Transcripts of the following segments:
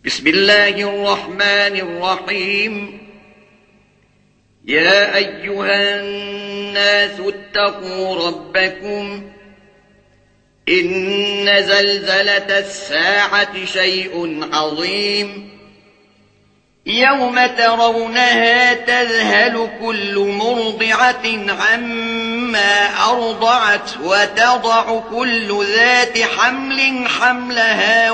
بسم الله الرحمن الرحيم. يا أيها الناس اتقوا ربكم إن زلزلة الساعة شيء عظيم يوم ترونها تذهل كل مرضعة عما أرضعت وتضع كل ذات حمل حملها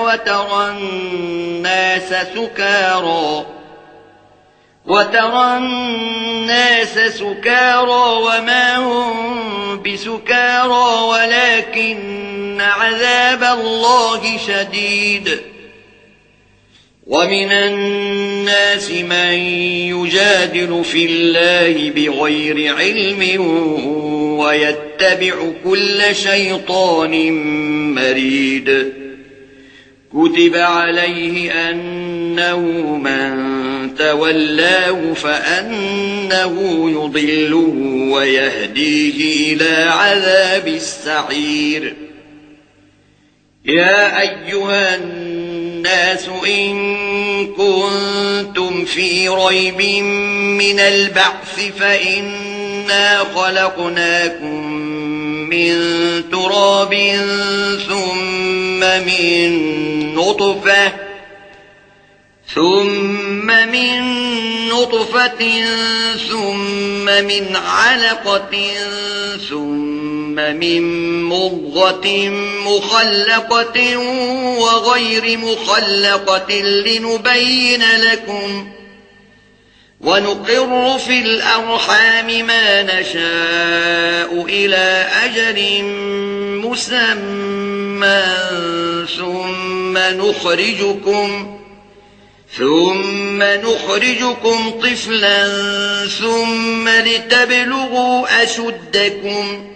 وترى الناس سكارى وما هم بسكارى ولكن عذاب الله شديد. ومن الناس من يجادل في الله بغير علم ويتبع كل شيطان مريد. كتب عليه أنه من تولاه فأنه يضله ويهديه إلى عذاب السعير. يا أيها الناس إن كنتم في ريب من البعث فإنا خلقناكم من تراب ثم من نطفة ثم من علقة ثم من مضغة مخلقة وغير مخلقة لنبين لكم ونقر في الأرحام ما نشاء إلى أجل مسمى ثم نخرجكم طفلا ثم لتبلغوا أشدكم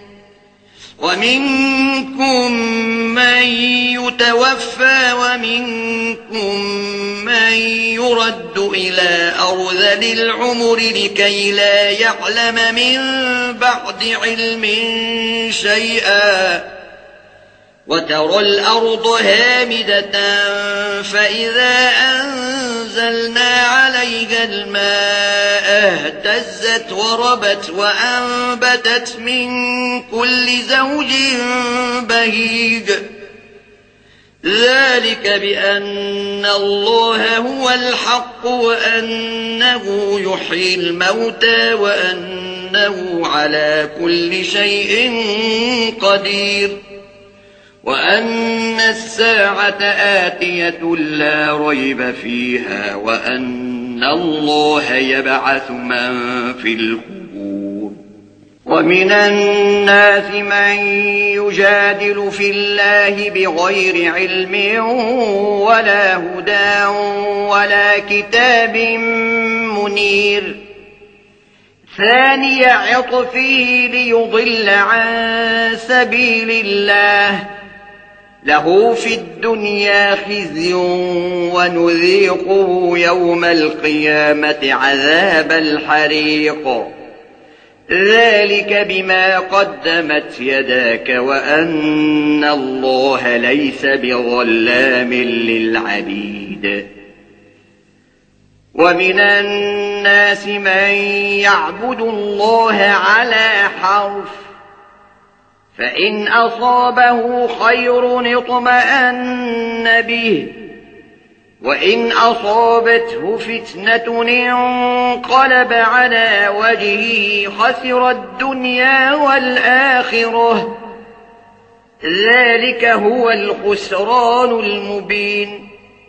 ومنكم من يتوفى ومنكم من يرد إلى أرذل العمر لكي لا يعلم من بعد علم شيئا. وترى الأرض هامدة فإذا أنزلنا عليها الماء اهتزت وربت وأنبتت من كل زوج بهيج. ذلك بأن الله هو الحق وأنه يحيي الموتى وأنه على كل شيء قدير وأن الساعة آتية لا ريب فيها وأن الله يبعث من في القبور. ومن الناس من يجادل في الله بغير علم ولا هدى ولا كتاب منير. ثاني عطفه ليضل عن سبيل الله له في الدنيا خزي ونذيقه يوم القيامة عذاب الحريق. ذلك بما قدمت يداك وأن الله ليس بظلام للعبيد. ومن الناس من يعبد الله على حرف فإن أصابه خير اطمأن به وإن أصابته فتنة انقلب على وجهه خسر الدنيا والآخرة. ذلك هو الخسران المبين.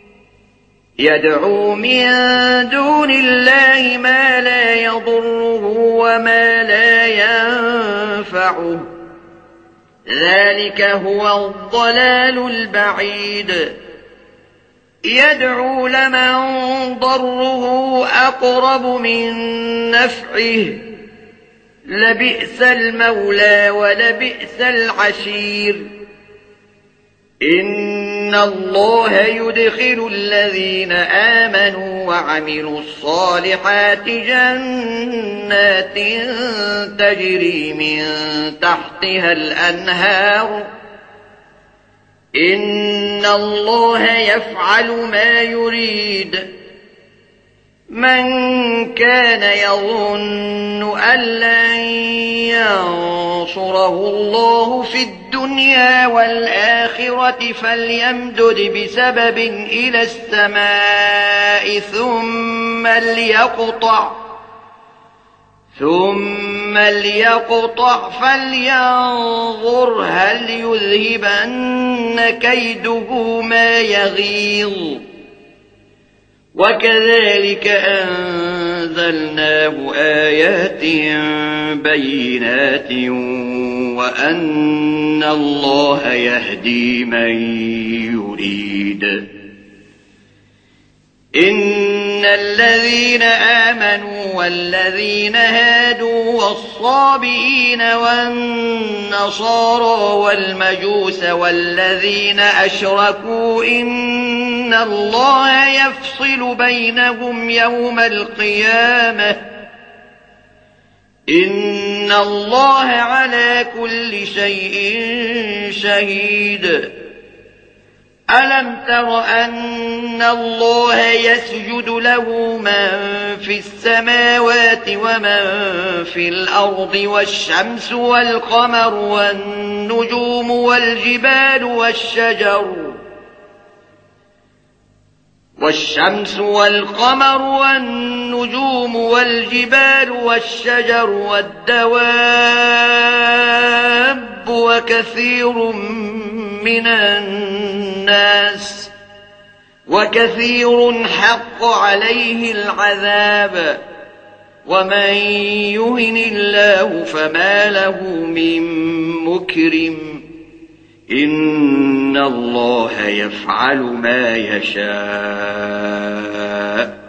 يدعو من دون الله ما لا يضره وما لا ينفعه. ذلك هو الضلال البعيد. يدعو لمن ضره أقرب من نفعه لبئس المولى ولبئس العشير. إن الله يدخل الذين آمنوا وعملوا الصالحات جنات تجري من تحتها الأنهار إن الله يفعل ما يريد من كان يظن أن لن ينصره الله في الدنيا والآخرة فليمدد بسبب إلى السماء ثم ليقطع فلينظر هل يذهبن كيده ما يغيظ وكذلك أنزلناه آيات بينات وأن الله يهدي من يريد إن الذين آمنوا والذين هادوا والصابئين والنصارى والمجوس والذين أشركوا إن الله يفصل بينهم يوم القيامة إن الله على كل شيء شهيد ألم تر أن الله يسجد له من في السماوات ومن في الأرض والشمس والقمر والنجوم والجبال والشجر والدواب وكثير حق عليه العذاب ومن يهن الله فما له من مكرم إن الله يفعل ما يشاء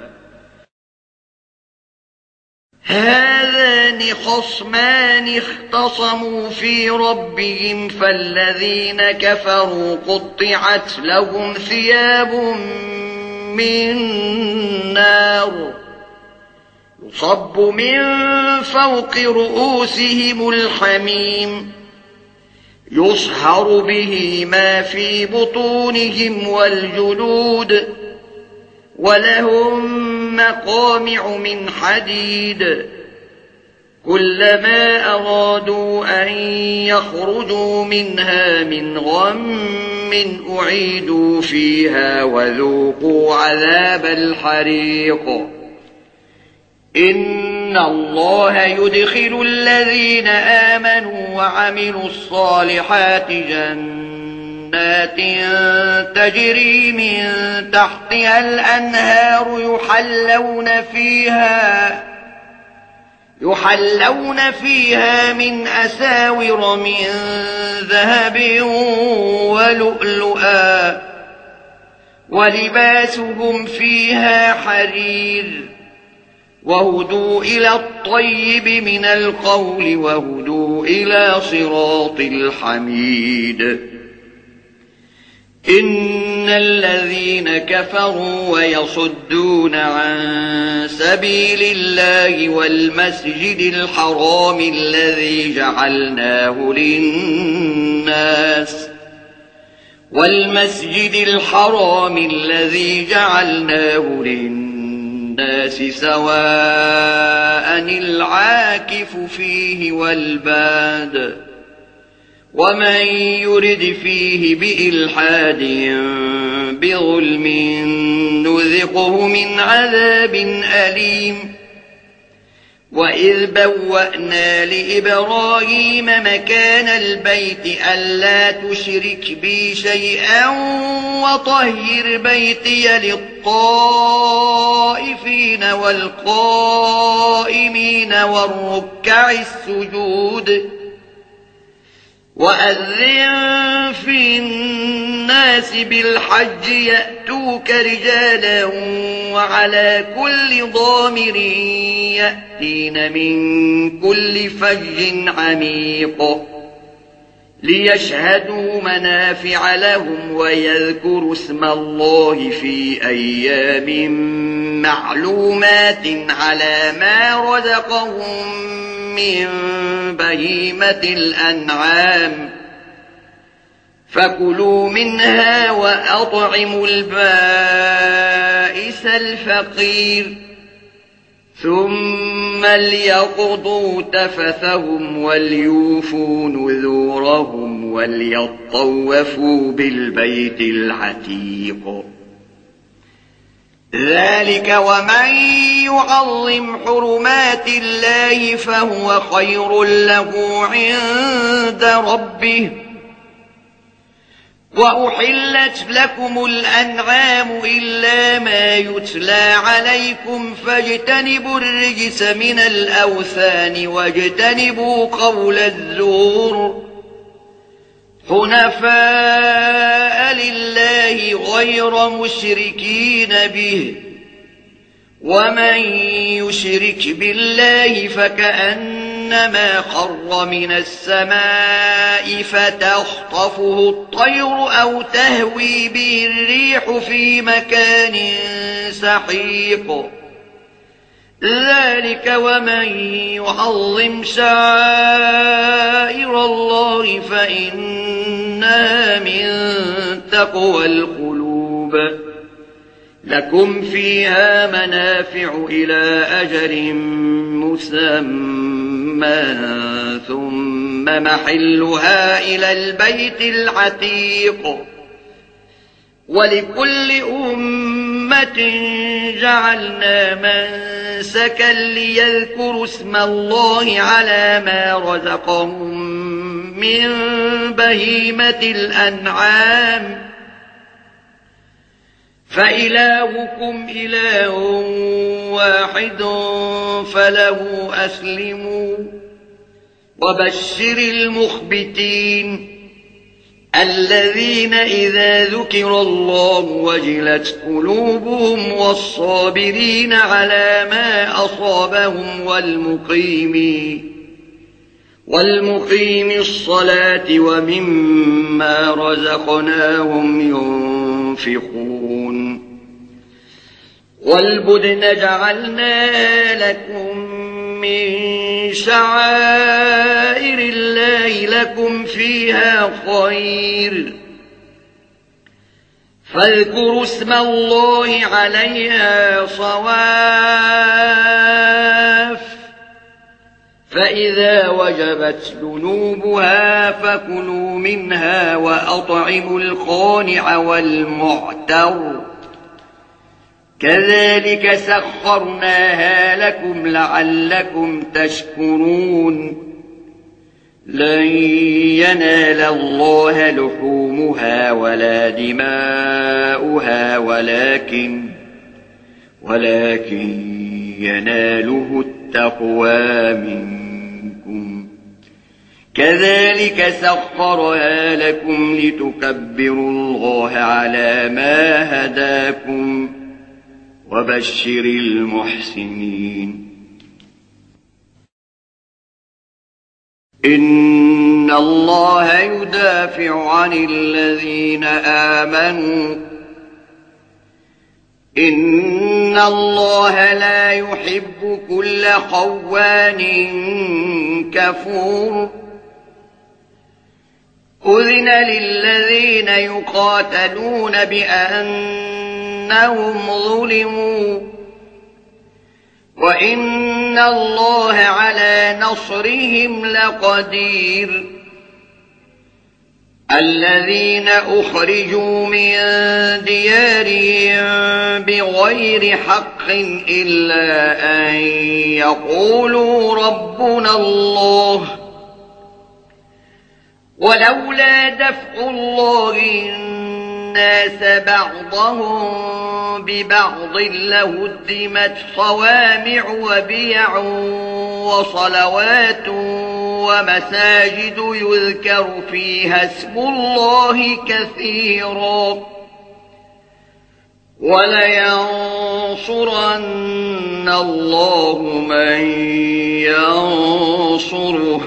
هذان خصمان اختصموا في ربهم فالذين كفروا قطعت لهم ثياب من نار يصب من فوق رؤوسهم الحميم يصهر به ما في بطونهم والجلود ولهم مقامع من حديد كلما أرادوا أن يخرجوا منها من غم أعيدوا فيها وذوقوا عذاب الحريق إن الله يدخل الذين آمنوا وعملوا الصالحات جنات تجري من تحتها الأنهار يحلون فيها من أساور من ذهب ولؤلؤا ولباسهم فيها حرير وهدوا إلى الطيب من القول وهدوا إلى صراط الحميد إن الذين كفروا ويصدون عن سبيل الله والمسجد الحرام الذي جعلناه للناس سواء العاكف فيه والباد ومن يرد فيه بإلحاد بظلم نذقه من عذاب أليم وإذ بوأنا لإبراهيم مكان البيت ألا تشرك بي شيئا وطهر بيتي للطائفين والقائمين والركع السجود وأذن في الناس بالحج يأتوك رجالا وعلى كل ضامر يأتين من كل فج عميق ليشهدوا منافع لهم ويذكروا اسم الله في أيام معلومات على ما رزقهم من بهيمة الأنعام فكلوا منها وأطعموا البائس الفقير ثم ليقضوا تفثهم وليوفوا نذورهم وليطوفوا بالبيت العتيق ذلك ومن يعظم حرمات الله فهو خير له عند ربه وأحلت لكم الأنعام إلا ما يتلى عليكم فاجتنبوا الرجس من الأوثان واجتنبوا قول الزور حنفاء لله غير مشركين به ومن يشرك بالله فكأنما خر من السماء فتخطفه الطير أو تهوي به الريح في مكان سحيق ذلك ومن يعظم شعائر الله فإنها من تقوى القلوب لكم فيها منافع إلى أجل مسمى ثم محلها إلى البيت العتيق ولكل أمة جعلنا منسكا ليذكروا اسم الله على ما رزقهم من بهيمة الأنعام فإلهكم إله واحد فله أسلموا وبشر المخبتين الذين إذا ذكر الله وجلت قلوبهم والصابرين على ما أصابهم والمقيم الصلاة ومما رزقناهم ينفقون والبدن جعلناها لكم من شعائر الله لكم فيها خير فاذكروا اسم الله عليها صواف فإذا وجبت جنوبها فكلوا منها وأطعموا القانع والمعتر كذلك سخرناها لكم لعلكم تشكرون لن ينال الله لحومها ولا دماؤها ولكن يناله التقوى منكم كذلك سخرها لكم لتكبروا الله على ما هداكم وبشر المحسنين إن الله يدافع عن الذين آمنوا إن الله لا يحب كل خوان كفور أذن للذين يقاتلون بأنهم ظلموا وإن الله على نصرهم لقدير الذين أخرجوا من ديارهم بغير حق إلا أن يقولوا ربنا الله ولولا دفع الله الناس بعضهم ببعض لهدمت صوامع وبيع وصلوات ومساجد يذكر فيها اسم الله كثيرا ولينصرن الله من ينصره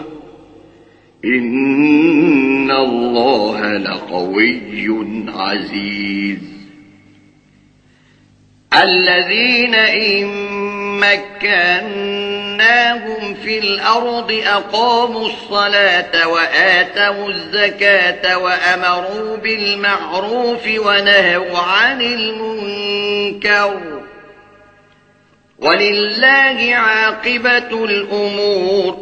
إن الله لقوي عزيز الذين إن مكناهم مكناهم في الأرض أقاموا الصلاة وآتوا الزكاة وأمروا بالمعروف ونهوا عن المنكر ولله عاقبة الأمور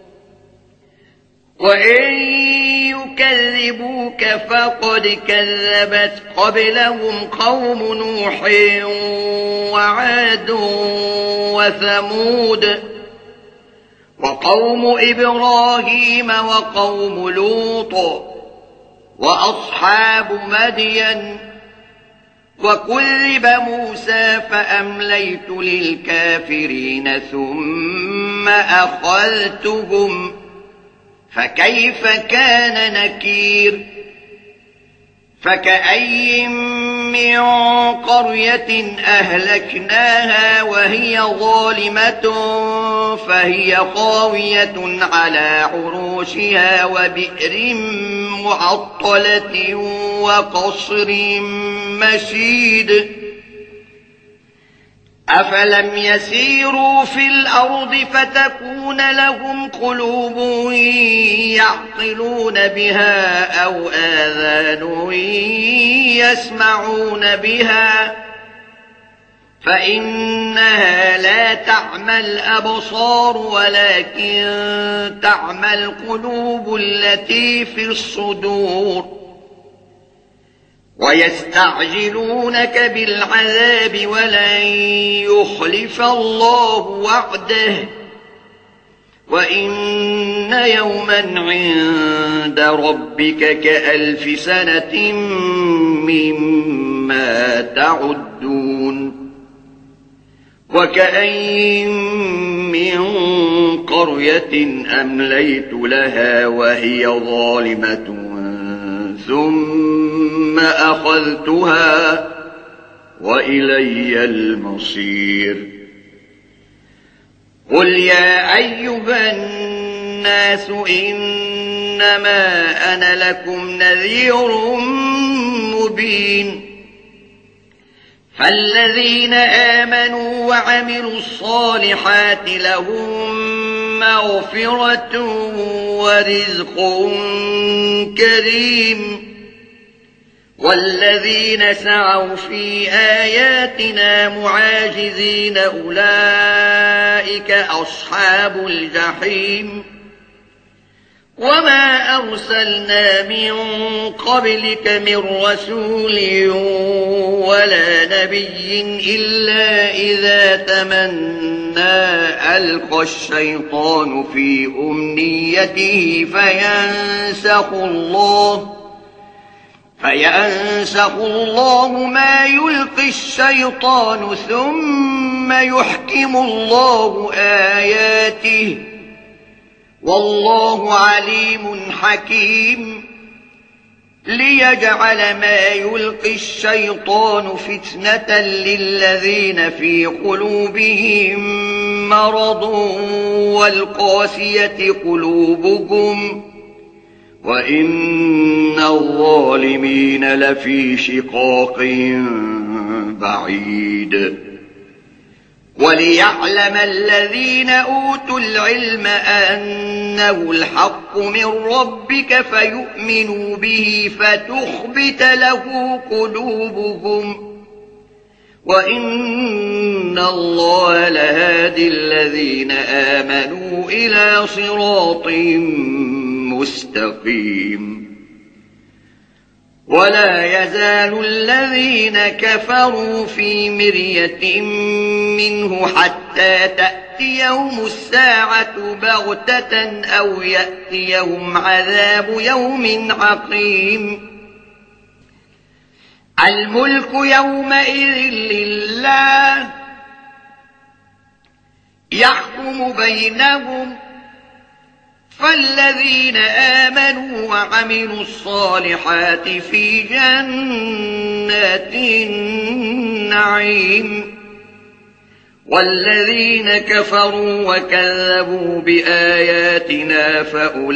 وإن يكذبوك فقد كذبت قبلهم قوم نوح وعاد وثمود وقوم إبراهيم وقوم لوط وأصحاب مدين وكذب موسى فأمليت للكافرين ثم أخذتهم فكيف كان نكير فكأي من قرية أهلكناها وهي ظالمة فهي خاوية على عروشها وبئر معطلة وقصر مشيد أفلم يسيروا في الأرض فتكون لهم قلوب يعقلون بها أو آذان يسمعون بها فإنها لا تعمى الأبصار ولكن تعمى القلوب التي في الصدور ويستعجلونك بالعذاب ولن يخلف الله وعده وإن يوما عند ربك كألف سنة مما تعدون وكأين من قرية أمليت لها وهي ظالمة ثم أخذتها وإلي المصير قل يا أيها الناس إنما أنا لكم نذير مبين فالذين آمنوا وعملوا الصالحات لهم مغفرة ورزق كريم والذين سعوا في آياتنا معاجزين أولئك أصحاب الجحيم وما أرسلنا من قبلك من رسول ولا نبي إلا إذا تمنى ألقى الشيطان في أمنيته فينسخ الله ما يلقي الشيطان ثم يحكم الله آياته والله عليم حكيم ليجعل ما يلقي الشيطان فتنة للذين في قلوبهم مرض والقاسية قلوبهم وإن الظالمين لفي شقاق بعيد وليعلم الذين أوتوا العلم أنه الحق من ربك فيؤمنوا به فتخبت له قلوبهم وإن الله لهادي الذين آمنوا إلى صراط مستقيم ولا يزال الذين كفروا في مرية منه حتى تأتيهم الساعة بغتة أو يأتيهم عذاب يوم عقيم الملك يومئذ لله يحكم بينهم فالذين آمنوا وعملوا الصالحات في جنات النعيم والذين كفروا وكذبوا بآياتنا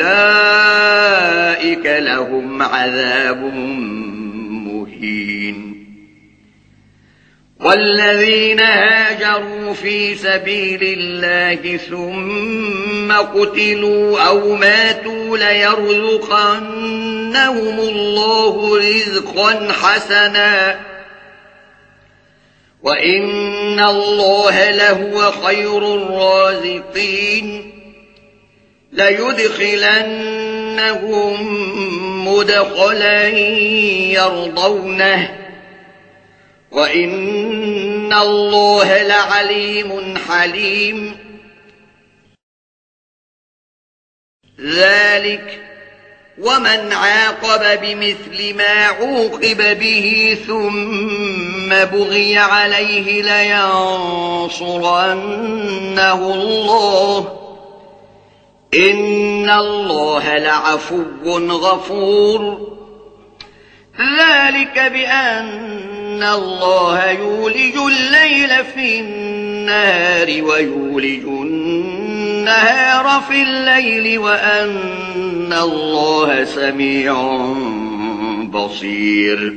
فأولئك لهم عذاب مهين والذين هاجروا في سبيل الله ثم قتلوا أو ماتوا ليرزقنهم الله رزقا حسنا وإن الله لهو خير الرازقين ليدخلنهم مدخلا يرضونه وإن الله لعليم حليم ذلك ومن عاقب بمثل ما عوقب به ثم بغي عليه لينصرنه الله إن الله لعفو غفور ذلك بأن الله يولج الليل في النهار ويولج النهار في الليل وأن الله سميع بصير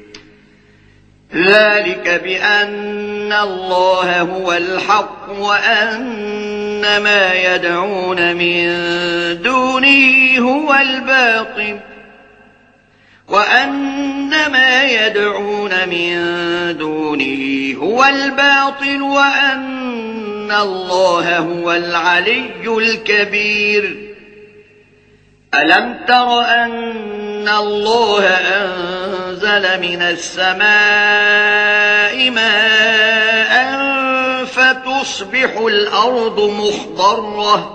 ذلك بأن الله هو الحق وأن ما يدعون من دونه هو الباطل وأن ما يدعون من دونه هو الباطل وأن الله هو العلي الكبير ألم تر أن الله أنزل من السماء ماء فتصبح الأرض مخضرة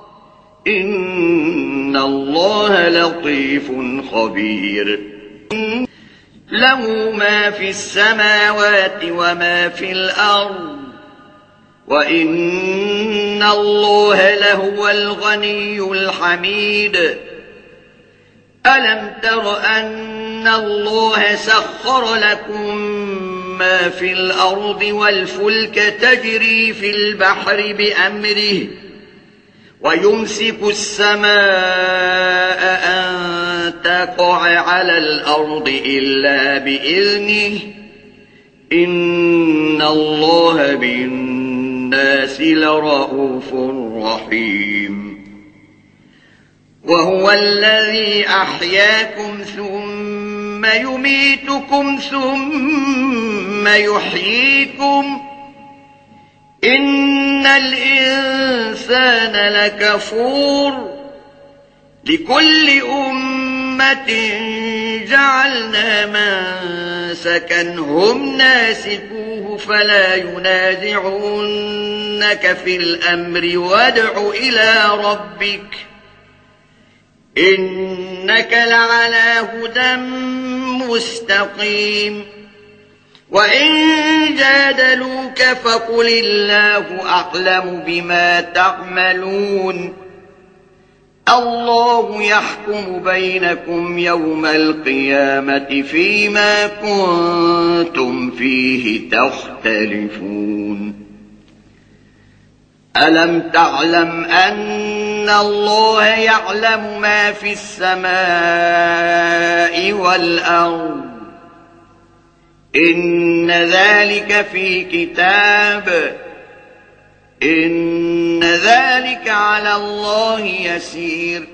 إن الله لطيف خبير له ما في السماوات وما في الأرض وإن الله لهو الغني الحميد ألم تر أن الله سخر لكم ما في الأرض والفلك تجري في البحر بأمره ويمسك السماء أن تقع على الأرض إلا بإذنه إن الله بالناس لرءوف رحيم وهو الذي أحياكم ثم يميتكم ثم يحييكم إن الإنسان لكفور لكل أمة جعلنا منسكا هم ناسكوه فلا ينازعنك في الأمر وادع إلى ربك إنك لعلى هدى مستقيم وإن جادلوك فقل الله أعلم بما تعملون الله يحكم بينكم يوم القيامة فيما كنتم فيه تختلفون ألم تعلم أن الله يعلم ما في السماء والأرض إن ذلك في كتاب إن ذلك على الله يسير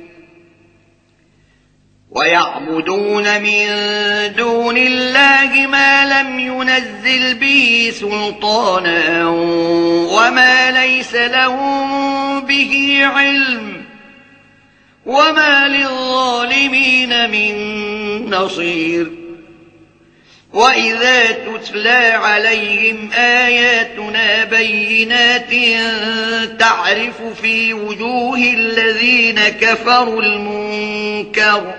ويعبدون من دون الله ما لم ينزل به سلطانا وما ليس لهم به علم وما للظالمين من نصير وإذا تتلى عليهم آياتنا بينات تعرف في وجوه الذين كفروا المنكر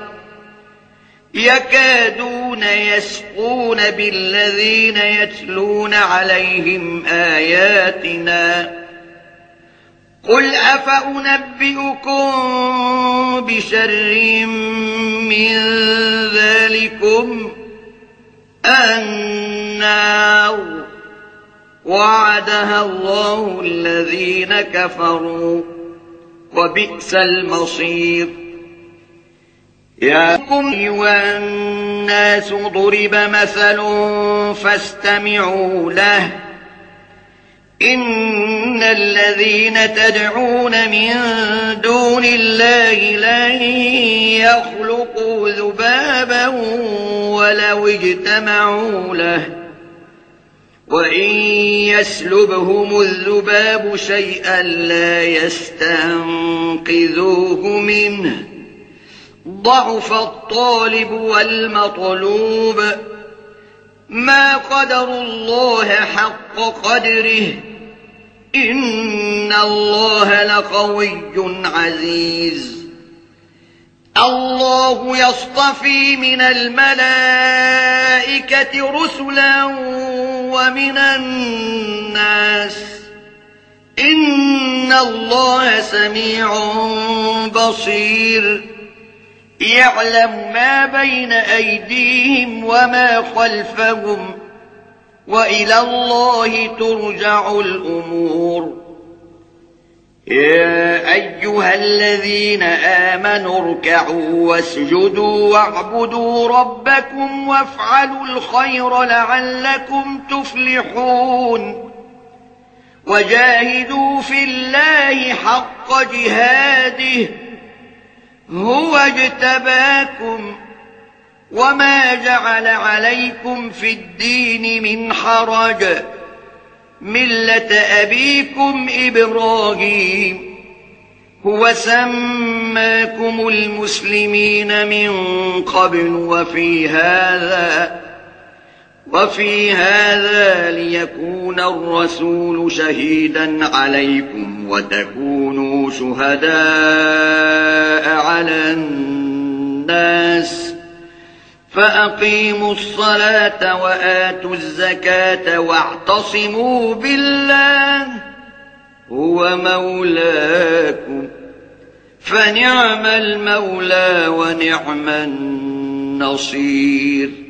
يكادون يسقون بالذين يتلون عليهم آياتنا قل أفأنبئكم بشر من ذلكم النار وعدها الله الذين كفروا وبئس المصير يا أيها الناس ضرب مثل فاستمعوا له إن الذين تدعون من دون الله لن يخلقوا ذبابا ولو اجتمعوا له وإن يسلبهم الذباب شيئا لا يستنقذوه منه ضعف الطالب والمطلوب ما قدروا الله حق قدره إن الله لقوي عزيز الله يصطفي من الملائكة رسلا ومن الناس إن الله سميع بصير يعلم ما بين أيديهم وما خلفهم وإلى الله ترجع الأمور يا أيها الذين آمنوا اركعوا واسجدوا واعبدوا ربكم وافعلوا الخير لعلكم تفلحون وجاهدوا في الله حق جهاده هو اجتباكم وما جعل عليكم في الدين من حرج ملة أبيكم إبراهيم هو سماكم المسلمين من قبل وفي هذا ليكون الرسول شهيدا عليكم وتكونوا شهداء على الناس فأقيموا الصلاة وآتوا الزكاة واعتصموا بالله هو مولاكم فنعم المولى ونعم النصير